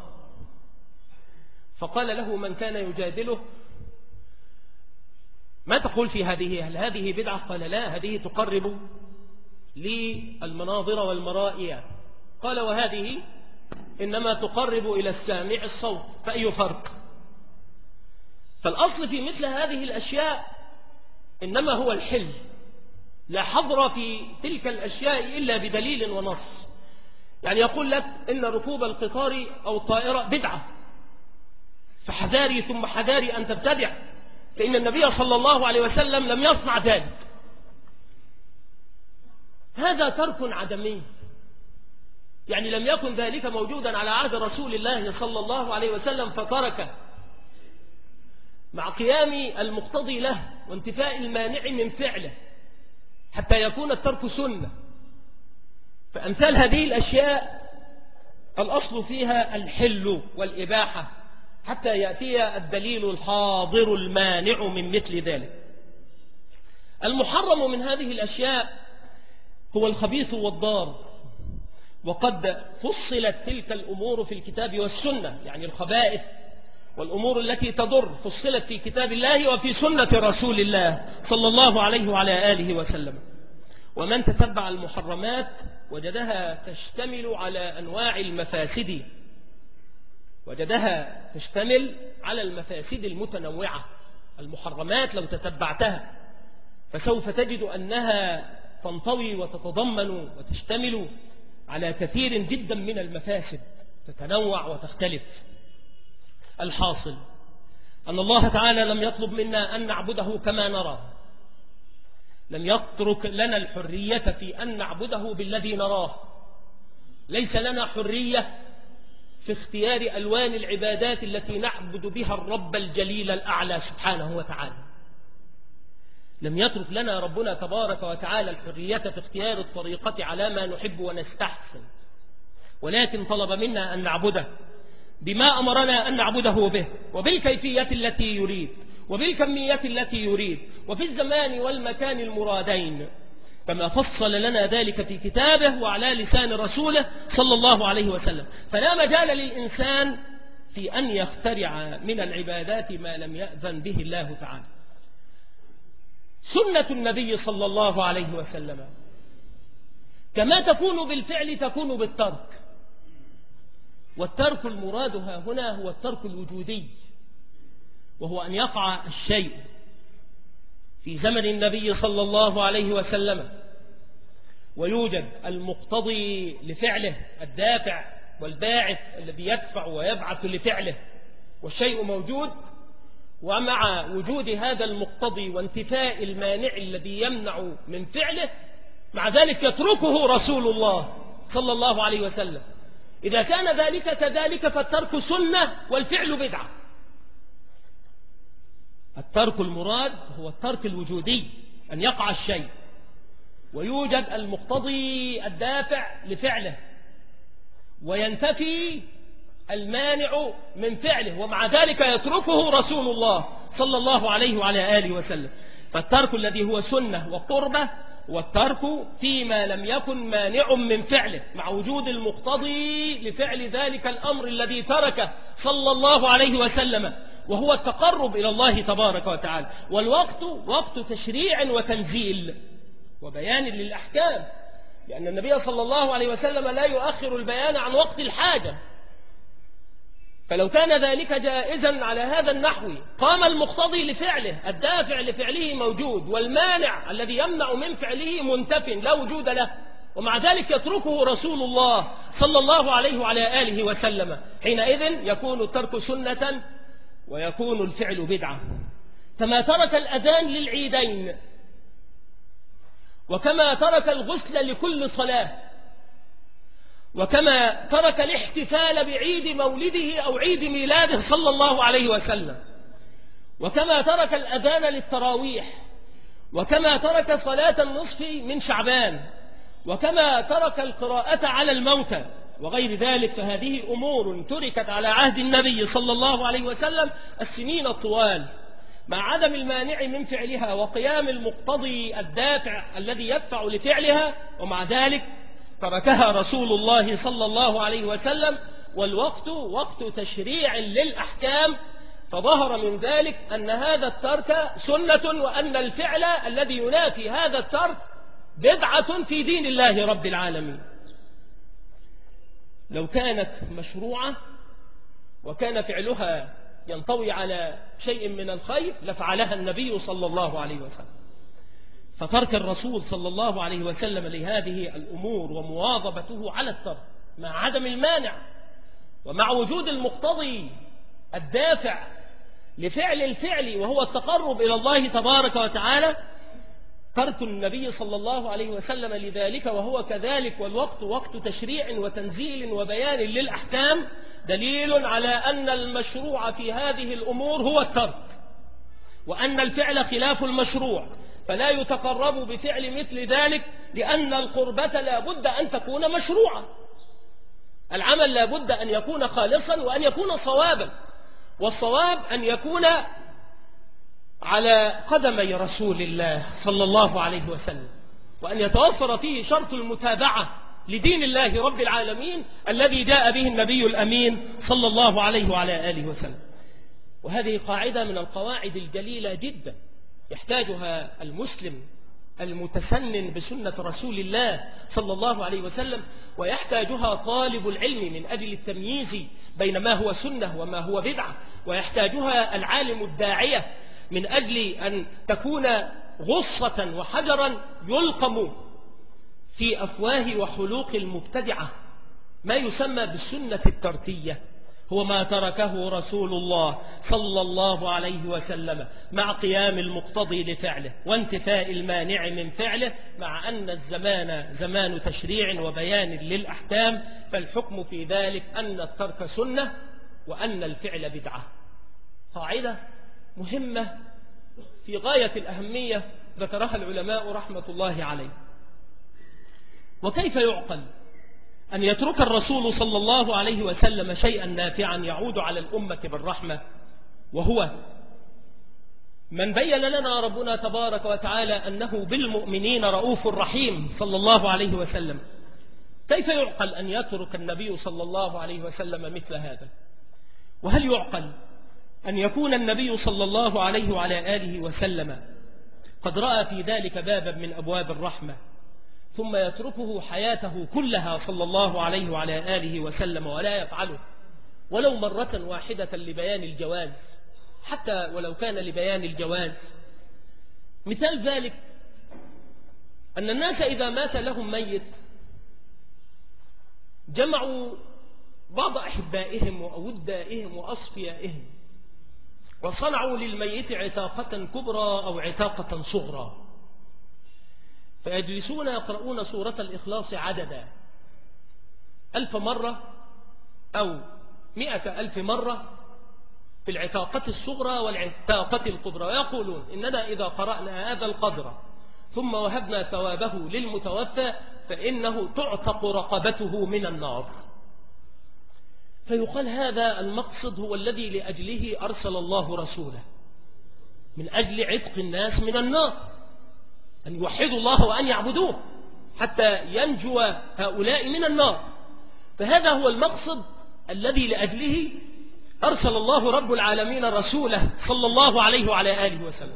فقال له من كان يجادله ما تقول في هذه؟ هل هذه بدعة؟ قال لا، هذه تقرب للمناظر والمرائية. قال وهذه إنما تقرب إلى السامع الصوت، فأي فرق؟ فالأصل في مثل هذه الأشياء إنما هو الحل، لا حظر في تلك الأشياء إلا بدليل ونص. يعني يقول لك إن ركوب القطار أو الطائرة بدعة، فحذاري ثم حذاري أن تبتدع، فإن النبي صلى الله عليه وسلم لم يصنع ذلك. هذا ترك عدمي، يعني لم يكن ذلك موجودا على عهد رسول الله صلى الله عليه وسلم فتركه مع قيام المقتضي له وانتفاء المانع من فعله حتى يكون الترك سنة. فأمثال هذه الأشياء الأصل فيها الحل والإباحة حتى يأتي الدليل الحاضر المانع من مثل ذلك. المحرم من هذه الأشياء هو الخبيث والضار، وقد فصلت تلك الأمور في الكتاب والسنة، يعني الخبائث والأمور التي تضر فصلت في كتاب الله وفي سنة رسول الله صلى الله عليه وعلى آله وسلم. ومن تتبع المحرمات وجدها تشتمل على أنواع المفاسد، وجدها تشتمل على المفاسد المتنوعة. المحرمات لو تتبعتها فسوف تجد أنها تنطوي وتتضمن وتشتمل على كثير جدا من المفاسد تتنوع وتختلف. الحاصل أن الله تعالى لم يطلب منا أن نعبده كما نرى، لم يترك لنا الحرية في أن نعبده بالذي نراه. ليس لنا حرية في اختيار ألوان العبادات التي نعبد بها الرب الجليل الأعلى سبحانه وتعالى. لم يترك لنا ربنا تبارك وتعالى الحرية في اختيار الطريقة على ما نحب ونستحسن، ولكن طلب منا أن نعبده بما أمرنا أن نعبده به، وبالكيفية التي يريد، وبالكمية التي يريد، وفي الزمان والمكان المرادين، كما فصل لنا ذلك في كتابه وعلى لسان رسوله صلى الله عليه وسلم. فلا مجال للإنسان في أن يخترع من العبادات ما لم يأذن به الله تعالى. سنة النبي صلى الله عليه وسلم كما تكون بالفعل تكون بالترك، والترك المراد ها هنا هو الترك الوجودي، وهو أن يقع الشيء في زمن النبي صلى الله عليه وسلم ويوجد المقتضي لفعله، الدافع والباعث الذي يدفع ويبعث لفعله، والشيء موجود، ومع وجود هذا المقتضي وانتفاء المانع الذي يمنع من فعله مع ذلك يتركه رسول الله صلى الله عليه وسلم. إذا كان ذلك كذلك فالترك سنة والفعل بدعة. الترك المراد هو الترك الوجودي، أن يقع الشيء ويوجد المقتضي الدافع لفعله وينتفي المانع من فعله، ومع ذلك يتركه رسول الله صلى الله عليه وعلى آله وسلم. فالترك الذي هو سنة وقربة والترك فيما لم يكن مانع من فعله مع وجود المقتضي لفعل ذلك الأمر الذي تركه صلى الله عليه وسلم، وهو التقرب إلى الله تبارك وتعالى. والوقت وقت تشريع وتنزيل وبيان للأحكام، لأن النبي صلى الله عليه وسلم لا يؤخر البيان عن وقت الحاجة. فلو كان ذلك جائزا على هذا النحو قام المقتضي لفعله، الدافع لفعله موجود، والمانع الذي يمنع من فعله منتف لا وجود له، ومع ذلك يتركه رسول الله صلى الله عليه وعلى آله وسلم. حينئذ يكون الترك سنة ويكون الفعل بدعة. كما ترك الأذان للعيدين، وكما ترك الغسل لكل صلاة، وكما ترك الاحتفال بعيد مولده أو عيد ميلاده صلى الله عليه وسلم، وكما ترك الأذان للتراويح، وكما ترك صلاة النصف من شعبان، وكما ترك القراءة على الموتى وغير ذلك، فهذه أمور تركت على عهد النبي صلى الله عليه وسلم السنين الطوال مع عدم المانع من فعلها وقيام المقتضي الدافع الذي يدفع لفعلها، ومع ذلك تركها رسول الله صلى الله عليه وسلم. والوقت وقت تشريع للأحكام، فظهر من ذلك أن هذا الترك سنة، وأن الفعل الذي ينافي هذا الترك بدعة في دين الله رب العالمين. لو كانت مشروعة وكان فعلها ينطوي على شيء من الخير لفعلها النبي صلى الله عليه وسلم. فترك الرسول صلى الله عليه وسلم لهذه الأمور ومواظبته على الترك مع عدم المانع ومع وجود المقتضي الدافع لفعل الفعل وهو التقرب إلى الله تبارك وتعالى، ترك النبي صلى الله عليه وسلم لذلك وهو كذلك، والوقت وقت تشريع وتنزيل وبيان للأحكام، دليل على أن المشروع في هذه الأمور هو الترك، وأن الفعل خلاف المشروع، فلا يتقرب بفعل مثل ذلك، لأن القربة لا بد أن تكون مشروعة، العمل لا بد أن يكون خالصا وأن يكون صوابا، والصواب أن يكون على قدمي رسول الله صلى الله عليه وسلم، وأن يتوفر فيه شرط المتابعة لدين الله رب العالمين الذي جاء به النبي الأمين صلى الله عليه وعلى آله وسلم. وهذه قاعدة من القواعد الجليلة جدا يحتاجها المسلم المتسنن بسنة رسول الله صلى الله عليه وسلم، ويحتاجها طالب العلم من أجل التمييز بين ما هو سنة وما هو بدعة، ويحتاجها العالم الداعية من أجل أن تكون غصة وحجرا يلقم في أفواه وحلوق المبتدعة. ما يسمى بالسنة التركية هو ما تركه رسول الله صلى الله عليه وسلم مع قيام المقتضي لفعله وانتفاء المانع من فعله، مع أن الزمان زمان تشريع وبيان للأحكام، فالحكم في ذلك أن الترك سنة وأن الفعل بدعة. قاعدة مهمة في غاية الأهمية ذكرها العلماء رحمة الله عليه. وكيف يعقل أن يترك الرسول صلى الله عليه وسلم شيئا نافعا يعود على الأمة بالرحمة، وهو من بين لنا ربنا تبارك وتعالى أنه بالمؤمنين رؤوف رحيم صلى الله عليه وسلم؟ كيف يعقل أن يترك النبي صلى الله عليه وسلم مثل هذا؟ وهل يعقل أن يكون النبي صلى الله عليه وعلى آله وسلم قد رأى في ذلك بابا من أبواب الرحمة ثم يتركه حياته كلها صلى الله عليه وعلى آله وسلم ولا يفعله ولو مرة واحدة لبيان الجواز، حتى ولو كان لبيان الجواز؟ مثال ذلك أن الناس إذا مات لهم ميت جمعوا بعض أحبائهم وأودائهم وأصفيائهم وصنعوا للميت عتاقة كبرى أو عتاقة صغرى، فيجلسون يقرؤون سورة الإخلاص عددا ألف مرة أو مئة ألف مرة في العتاقة الصغرى والعتاقة الكبرى، ويقولون إننا إذا قرأنا هذا القدر ثم وهبنا ثوابه للمتوفى فإنه تعتق رقبته من النار. فيقال هذا المقصد هو الذي لأجله أرسل الله رسوله، من أجل عتق الناس من النار. أن يوحدوا الله وأن يعبدوه حتى ينجو هؤلاء من النار. فهذا هو المقصد الذي لأجله أرسل الله رب العالمين رسوله صلى الله عليه وعلى آله وسلم.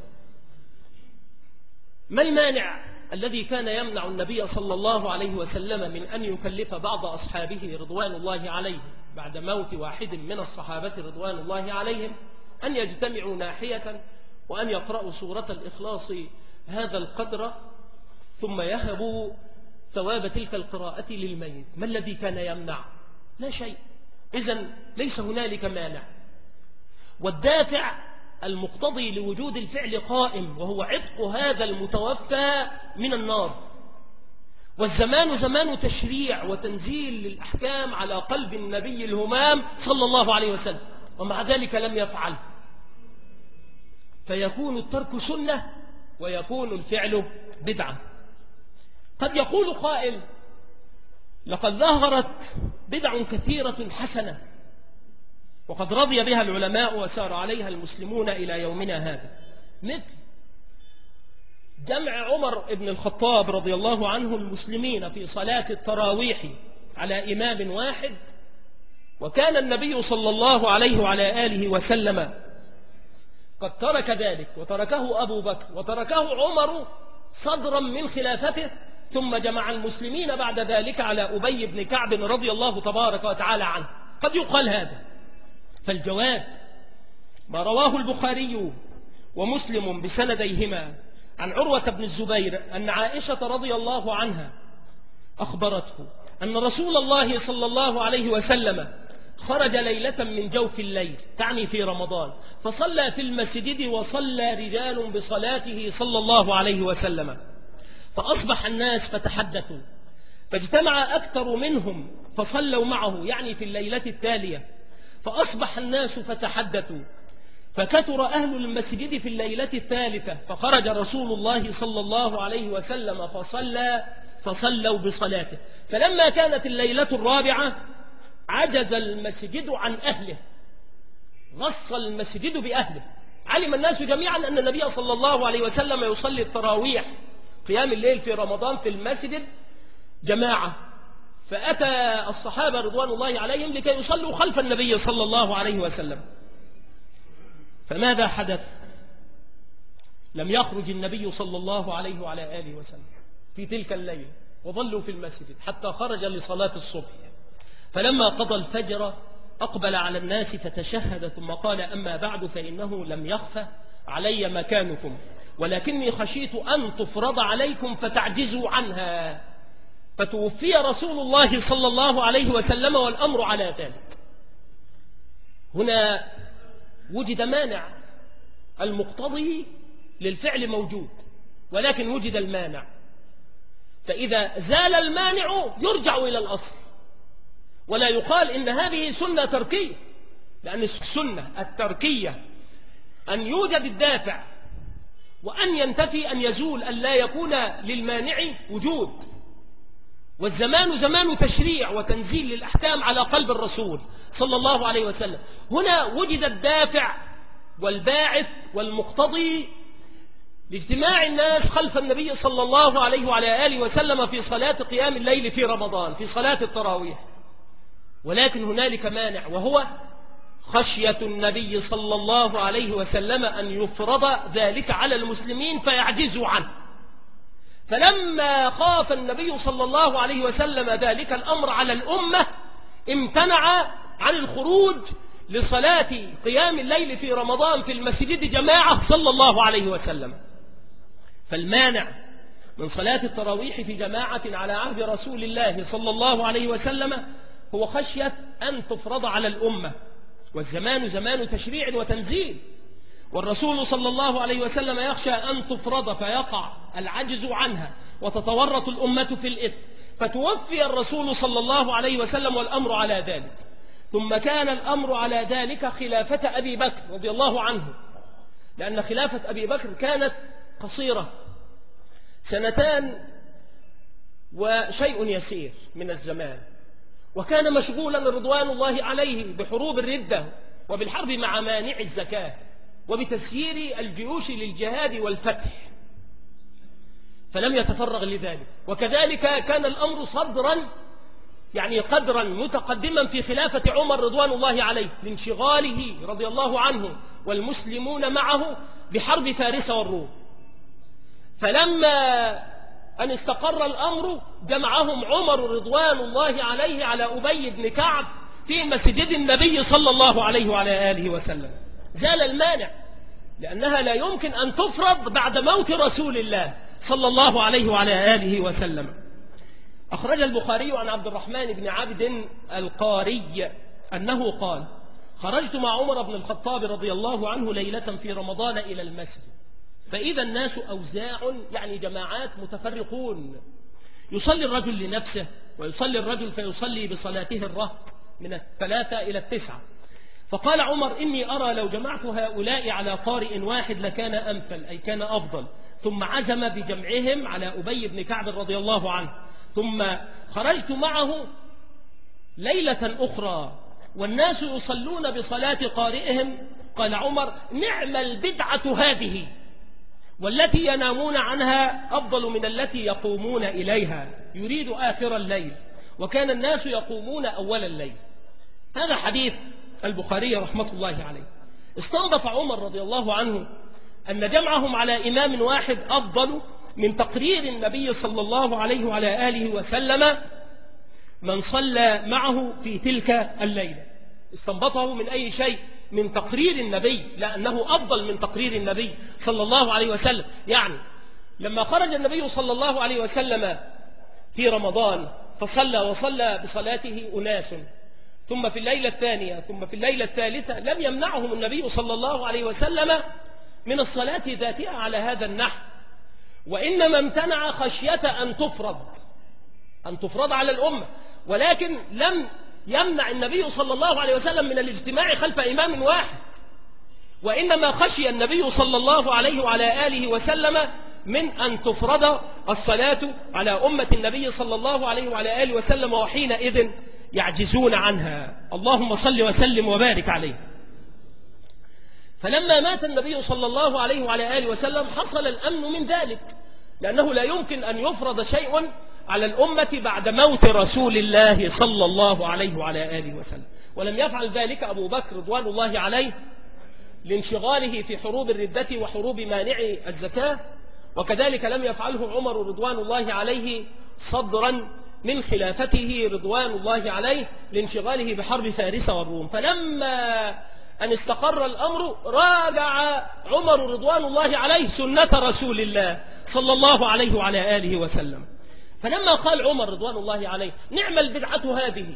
ما المانع الذي كان يمنع النبي صلى الله عليه وسلم من أن يكلف بعض أصحابه رضوان الله عليهم بعد موت واحد من الصحابة رضوان الله عليهم أن يجتمعوا ناحية وأن يقرأوا سورة الإخلاص هذا القدر ثم يهبوا ثواب تلك القراءة للميت؟ ما الذي كان يمنع؟ لا شيء. إذن ليس هنالك مانع. والدافع المقتضي لوجود الفعل قائم، وهو عتق هذا المتوفى من النار. والزمان زمان تشريع وتنزيل للأحكام على قلب النبي الهمام صلى الله عليه وسلم، ومع ذلك لم يفعل، فيكون الترك سنة ويكون الفعل بدعة. قد يقول قائل: لقد ظهرت بدع كثيرة حسنة وقد رضي بها العلماء وسار عليها المسلمون إلى يومنا هذا، مثل جمع عمر بن الخطاب رضي الله عنه المسلمين في صلاة التراويح على إمام واحد، وكان النبي صلى الله عليه وعلى آله وسلم قد ترك ذلك وتركه أبو بكر وتركه عمر صدرا من خلافته، ثم جمع المسلمين بعد ذلك على أبي بن كعب رضي الله تبارك وتعالى عنه. قد يقال هذا، فالجواب ما رواه البخاري ومسلم بسنديهما عن عروة بن الزبير أن عائشة رضي الله عنها أخبرته أن رسول الله صلى الله عليه وسلم خرج ليلة من جوف الليل، تعني في رمضان، فصلى في المسجد وصلى رجال بصلاته صلى الله عليه وسلم، فأصبح الناس فتحدثوا، فاجتمع أكثر منهم فصلوا معه، يعني في الليلة التالية، فأصبح الناس فتحدثوا، فكثر أهل المسجد في الليلة الثالثة، فخرج رسول الله صلى الله عليه وسلم فصلى فصلوا بصلاته. فلما كانت الليلة الرابعة عجز المسجد عن أهله، غص المسجد بأهله، علم الناس جميعا أن النبي صلى الله عليه وسلم يصلي التراويح قيام الليل في رمضان في المسجد جماعة، فأتى الصحابة رضوان الله عليهم لكي يصلوا خلف النبي صلى الله عليه وسلم. فماذا حدث؟ لم يخرج النبي صلى الله عليه وعلى آله وسلم في تلك الليلة، وظلوا في المسجد حتى خرج لصلاة الصبح. فلما قضى الفجر أقبل على الناس فتشهد، ثم قال: أما بعد فإنه لم يخفى علي مكانكم، ولكني خشيت أن تفرض عليكم فتعجزوا عنها. فتوفي رسول الله صلى الله عليه وسلم والأمر على ذلك. هنا وجد مانع، المقتضي للفعل موجود، ولكن وجد المانع، فإذا زال المانع يرجع إلى الأصل، ولا يقال إن هذه سنة تركية، لأن السنة التركية أن يوجد الدافع وأن ينتفي، أن يزول، أن لا يكون للمانع وجود. والزمان زمان تشريع وتنزيل للأحكام على قلب الرسول صلى الله عليه وسلم. هنا وجد الدافع والباعث والمقتضي لاجتماع الناس خلف النبي صلى الله عليه وعلى آله وسلم في صلاة قيام الليل في رمضان، في صلاة التراويح. ولكن هنالك مانع، وهو خشية النبي صلى الله عليه وسلم أن يفرض ذلك على المسلمين فيعجزوا عنه. فلما خاف النبي صلى الله عليه وسلم ذلك الأمر على الأمة امتنع عن الخروج لصلاة قيام الليل في رمضان في المسجد جماعة صلى الله عليه وسلم. فالمانع من صلاة التراويح في جماعة على عهد رسول الله صلى الله عليه وسلم هو خشية أن تفرض على الأمة، والزمان زمان تشريع وتنزيل، والرسول صلى الله عليه وسلم يخشى أن تفرض فيقع العجز عنها وتتورط الأمة في الإثم، فتوفي الرسول صلى الله عليه وسلم والأمر على ذلك. ثم كان الأمر على ذلك خلافة أبي بكر رضي الله عنه، لأن خلافة أبي بكر كانت قصيرة، سنتان وشيء يسير من الزمان، وكان مشغولا رضوان الله عليه بحروب الردة وبالحرب مع مانع الزكاة وبتسيير الجيوش للجهاد والفتح. فلم يتفرغ لذلك. وكذلك كان الأمر صدرا يعني قدرا متقدما في خلافة عمر رضوان الله عليه لانشغاله رضي الله عنه والمسلمون معه بحرب فارس والروم. فلما أن استقر الأمر جمعهم عمر رضوان الله عليه على أبي بن كعب في مسجد النبي صلى الله عليه وعلى آله وسلم. زال المانع، لأنها لا يمكن أن تفرض بعد موت رسول الله صلى الله عليه وعلى آله وسلم. أخرج البخاري عن عبد الرحمن بن عبد القاري أنه قال: خرجت مع عمر بن الخطاب رضي الله عنه ليلة في رمضان إلى المسجد، فإذا الناس أوزاع يعني جماعات متفرقون، يصلي الرجل لنفسه ويصلي الرجل فيصلي بصلاته الرهط من الثلاثة إلى التسعة. فقال عمر: إني أرى لو جمعت هؤلاء على قارئ واحد لكان أمثل، أي كان أفضل. ثم عزم بجمعهم على أبي بن كعب رضي الله عنه. ثم خرجت معه ليلة أخرى والناس يصلون بصلاة قارئهم. قال عمر: نعم البدعة هذه، والتي ينامون عنها أفضل من التي يقومون إليها. يريد آخر الليل، وكان الناس يقومون أول الليل. هذا حديث البخاري رحمة الله عليه. استنبط عمر رضي الله عنه أن جمعهم على إمام واحد أفضل من تقرير النبي صلى الله عليه وعلى آله وسلم من صلى معه في تلك الليلة. استنبطه من أي شيء؟ من تقرير النبي، لأنه أفضل من تقرير النبي صلى الله عليه وسلم. يعني لما خرج النبي صلى الله عليه وسلم في رمضان فصلى وصلى بصلاته أناس، ثم في الليلة الثانية ثم في الليلة الثالثة لم يمنعهم النبي صلى الله عليه وسلم من الصلاة ذاتها على هذا النحو، وإنما امتنع خشية أن تفرض أن تفرض على الأمة، ولكن لم يمنع النبي صلى الله عليه وسلم من الاجتماع خلف إمام واحد، وإنما خشي النبي صلى الله عليه وعلى آله وسلم من أن تفرض الصلاة على أمة النبي صلى الله عليه وعلى آله وسلم، وحينئذ يعجزون عنها. اللهم صل وسلم وبارك عليه. فلما مات النبي صلى الله عليه وعلى آله وسلم حصل الأمن من ذلك، لأنه لا يمكن أن يفرض شيء على الأمة بعد موت رسول الله صلى الله عليه وعلى آله وسلم. ولم يفعل ذلك أبو بكر رضوان الله عليه لانشغاله في حروب الردة وحروب مانعي الزكاة، وكذلك لم يفعله عمر رضوان الله عليه صدرا من خلافته رضوان الله عليه لانشغاله بحرب فارس والروم. فلما أن استقر الأمر راجع عمر رضوان الله عليه سنة رسول الله صلى الله عليه وعلى آله وسلم. فلما قال عمر رضوان الله عليه: نعم البدعة هذه،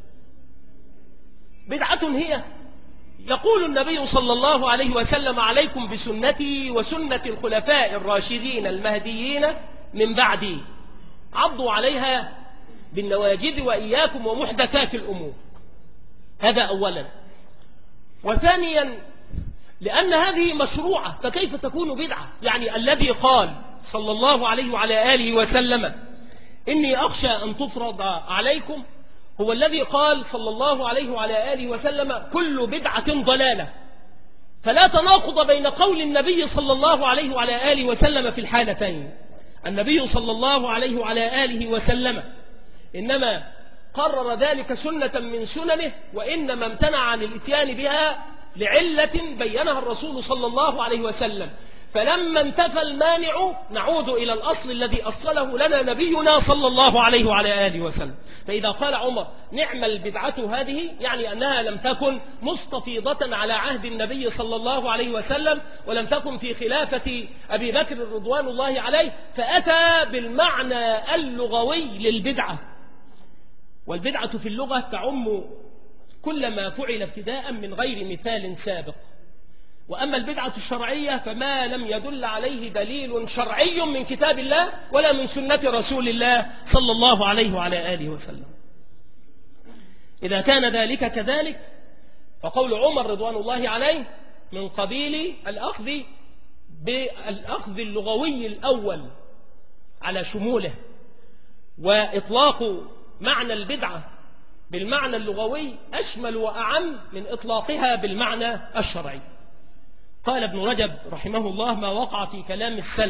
بدعة هي، يقول النبي صلى الله عليه وسلم: عليكم بسنتي وسنة الخلفاء الراشدين المهديين من بعدي، عضوا عليها بالنواجذ وإياكم ومحدثات الأمور. هذا أولا. وثانيا لأن هذه مشروعة، فكيف تكون بدعة؟ يعني الذي قال صلى الله عليه وعلى آله وسلم: إني أخشى أن تفرض عليكم، هو الذي قال صلى الله عليه وعلى آله وسلم: كل بدعة ضلالة. فلا تناقض بين قول النبي صلى الله عليه وعلى آله وسلم في الحالتين. النبي صلى الله عليه وعلى آله وسلم إنما قرر ذلك سنة من سننه، وإنما امتنع عن الاتيان بها لعلة بينها الرسول صلى الله عليه وسلم. فلما انتفى المانع نعود إلى الأصل الذي أصله لنا نبينا صلى الله عليه وعلى آله وسلم. فإذا قال عمر: نعم البدعة هذه، يعني أنها لم تكن مستفيضة على عهد النبي صلى الله عليه وسلم، ولم تكن في خلافة أبي بكر رضوان الله عليه، فأتى بالمعنى اللغوي للبدعة. والبدعة في اللغة تعم كل ما فعل ابتداء من غير مثال سابق. وأما البدعة الشرعية فما لم يدل عليه دليل شرعي من كتاب الله ولا من سنة رسول الله صلى الله عليه وعلى آله وسلم. إذا كان ذلك كذلك فقول عمر رضوان الله عليه من قبيل الأخذ بالأخذ اللغوي الأول على شموله، وإطلاق معنى البدعة بالمعنى اللغوي أشمل وأعم من إطلاقها بالمعنى الشرعي. قال ابن رجب رحمه الله: ما وقع في كلام السلف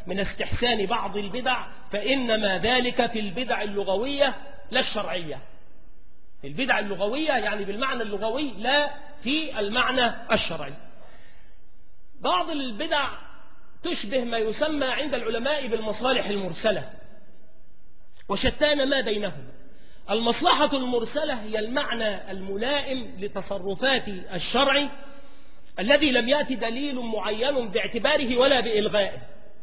من استحسان بعض البدع فإنما ذلك في البدع اللغوية لا الشرعية. في البدع اللغوية يعني بالمعنى اللغوي لا في المعنى الشرعي. بعض البدع تشبه ما يسمى عند العلماء بالمصالح المرسلة، وشتان ما بينهم. المصلحة المرسلة هي المعنى الملائم لتصرفات الشرع الذي لم يأتي دليل معين باعتباره ولا بإلغائه،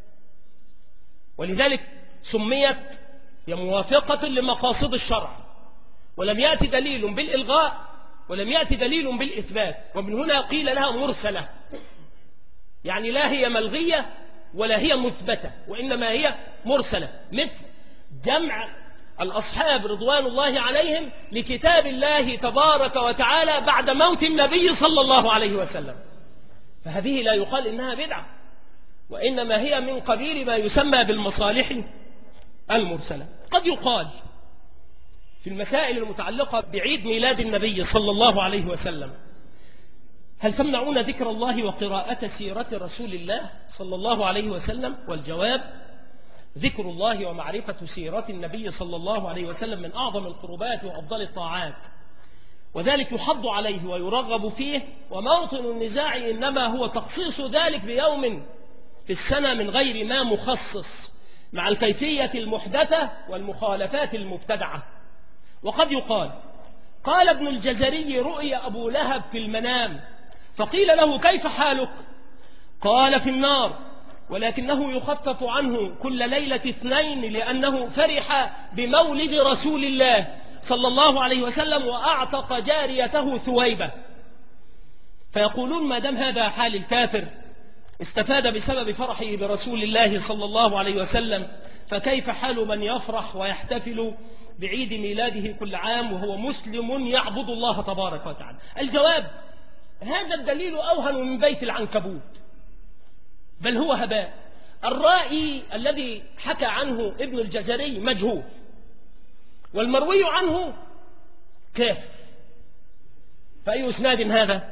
ولذلك سميت هي موافقة لمقاصد الشرع، ولم يأتي دليل بالإلغاء ولم يأتي دليل بالإثبات، ومن هنا قيل لها مرسلة، يعني لا هي ملغية ولا هي مثبتة، وإنما هي مرسلة، مثل جمع الأصحاب رضوان الله عليهم لكتاب الله تبارك وتعالى بعد موت النبي صلى الله عليه وسلم، فهذه لا يقال إنها بدعة، وإنما هي من قبيل ما يسمى بالمصالح المرسلة. قد يقال في المسائل المتعلقة بعيد ميلاد النبي صلى الله عليه وسلم: هل تمنعون ذكر الله وقراءة سيرة رسول الله صلى الله عليه وسلم؟ والجواب: ذكر الله ومعرفة سيرة النبي صلى الله عليه وسلم من أعظم القربات وأفضل الطاعات، وذلك يحض عليه ويرغب فيه، وموطن النزاع إنما هو تخصيص ذلك بيوم في السنة من غير ما مخصص، مع الكيفية المحدثة والمخالفات المبتدعة. وقد يقال: قال ابن الجزري: رؤي أبو لهب في المنام فقيل له: كيف حالك؟ قال: في النار، ولكنه يخفف عنه كل ليلة اثنين لأنه فرح بمولد رسول الله صلى الله عليه وسلم وأعتق جاريته ثويبة. فيقولون ما دام هذا حال الكافر استفاد بسبب فرحه برسول الله صلى الله عليه وسلم، فكيف حال من يفرح ويحتفل بعيد ميلاده كل عام وهو مسلم يعبد الله تبارك وتعالى؟ الجواب: هذا الدليل أوهن من بيت العنكبوت، بل هو هباء. الرائي الذي حكى عنه ابن الجزري مجهول، والمروي عنه كافر، فأي إسناد هذا؟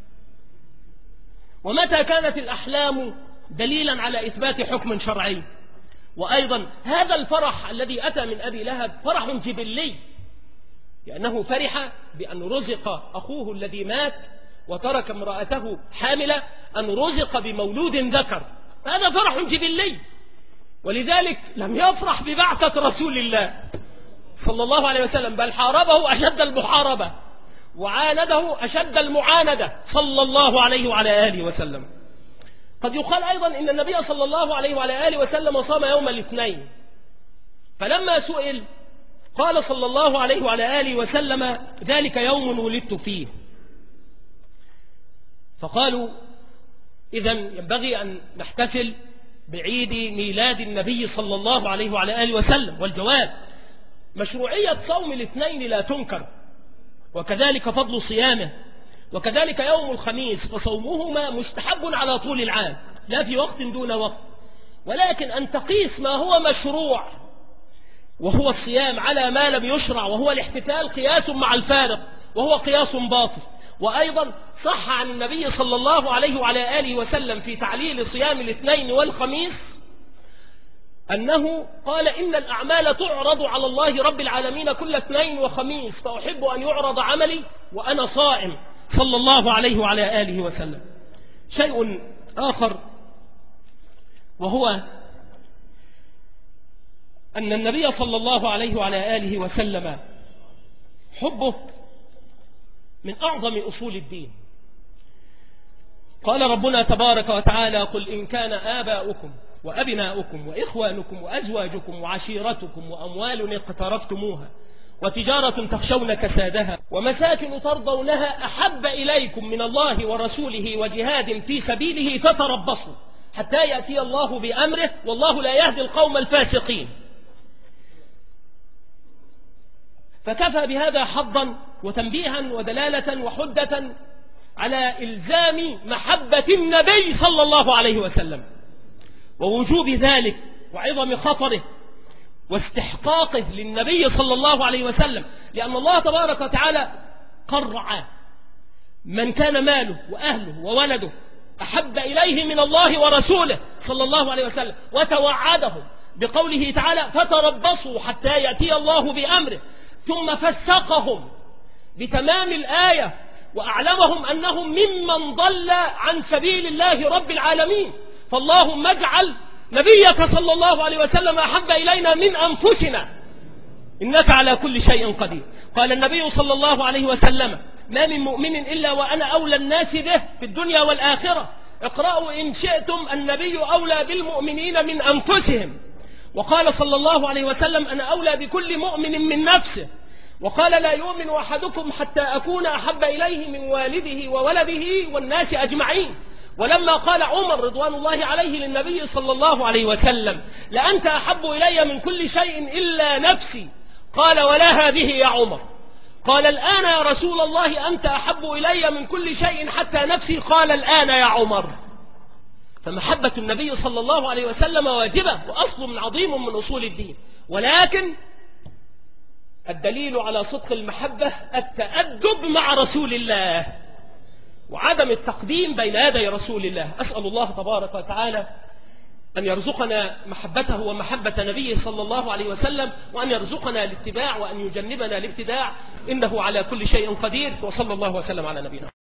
ومتى كانت الأحلام دليلا على إثبات حكم شرعي؟ وأيضا هذا الفرح الذي أتى من أبي لهب فرح جبلي، لأنه فرح بأن رزق أخوه الذي مات وترك امرأته حاملة أن رزق بمولود ذكر، هذا فرح جبلي، ولذلك لم يفرح ببعثة رسول الله صلى الله عليه وسلم، بل حاربه أشد المحاربة وعانده أشد المعاندة صلى الله عليه وعلى آله وسلم. قد يقال أيضا إن النبي صلى الله عليه وعلى آله وسلم صام يوم الاثنين، فلما سئل قال صلى الله عليه وعلى آله وسلم: ذلك يوم ولدت فيه. فقالوا: إذن ينبغي أن نحتفل بعيد ميلاد النبي صلى الله عليه وعلى آله وسلم. والجواب: مشروعية صوم الاثنين لا تنكر، وكذلك فضل صيامه، وكذلك يوم الخميس، فصومهما مستحب على طول العام لا في وقت دون وقت، ولكن أن تقيس ما هو مشروع وهو الصيام على ما لم يشرع وهو الاحتفال قياس مع الفارق، وهو قياس باطل. وأيضا صح عن النبي صلى الله عليه وعلى آله وسلم في تعليل صيام الاثنين والخميس أنه قال: إن الأعمال تعرض على الله رب العالمين كل اثنين وخميس، فأحب أن يعرض عملي وأنا صائم، صلى الله عليه وعلى آله وسلم. شيء آخر وهو أن النبي صلى الله عليه وعلى آله وسلم حبه من أعظم أصول الدين. قال ربنا تبارك وتعالى: قل إن كان آباؤكم وأبناؤكم وإخوانكم وأزواجكم وعشيرتكم وأموال اقترفتموها وتجارة تخشون كسادها ومساكن ترضونها أحب إليكم من الله ورسوله وجهاد في سبيله فتربصوا حتى يأتي الله بأمره والله لا يهدي القوم الفاسقين. فكفى بهذا حظا وتنبيها ودلالة وحدة على إلزام محبة النبي صلى الله عليه وسلم ووجوب ذلك وعظم خطره واستحقاقه للنبي صلى الله عليه وسلم، لأن الله تبارك وتعالى قرع من كان ماله وأهله وولده أحب إليه من الله ورسوله صلى الله عليه وسلم، وتوعدهم بقوله تعالى فتربصوا حتى يأتي الله بأمره، ثم فسقهم بتمام الآية وأعلمهم أنهم ممن ضل عن سبيل الله رب العالمين. فاللهم اجعل نبيك صلى الله عليه وسلم أحب إلينا من أنفسنا إنك على كل شيء قدير. قال النبي صلى الله عليه وسلم ما من مؤمن إلا وأنا أولى الناس به في الدنيا والآخرة، اقرأوا إن شئتم النبي أولى بالمؤمنين من أنفسهم. وقال صلى الله عليه وسلم أنا أولى بكل مؤمن من نفسه. وقال لا يؤمن أحدكم حتى أكون أحب إليه من والده وولده والناس أجمعين. ولما قال عمر رضوان الله عليه للنبي صلى الله عليه وسلم لأنت أحب إلي من كل شيء إلا نفسي، قال ولا هذه يا عمر. قال الآن يا رسول الله أنت أحب إلي من كل شيء حتى نفسي، قال الآن يا عمر. فمحبة النبي صلى الله عليه وسلم واجبة وأصل عظيم من أصول الدين، ولكن الدليل على صدق المحبة التأدب مع رسول الله وعدم التقديم بين يدي رسول الله. أسأل الله تبارك وتعالى أن يرزقنا محبته ومحبة نبيه صلى الله عليه وسلم، وأن يرزقنا الاتباع وأن يجنبنا الابتداع، إنه على كل شيء قدير. وصلى الله وسلم على نبينا.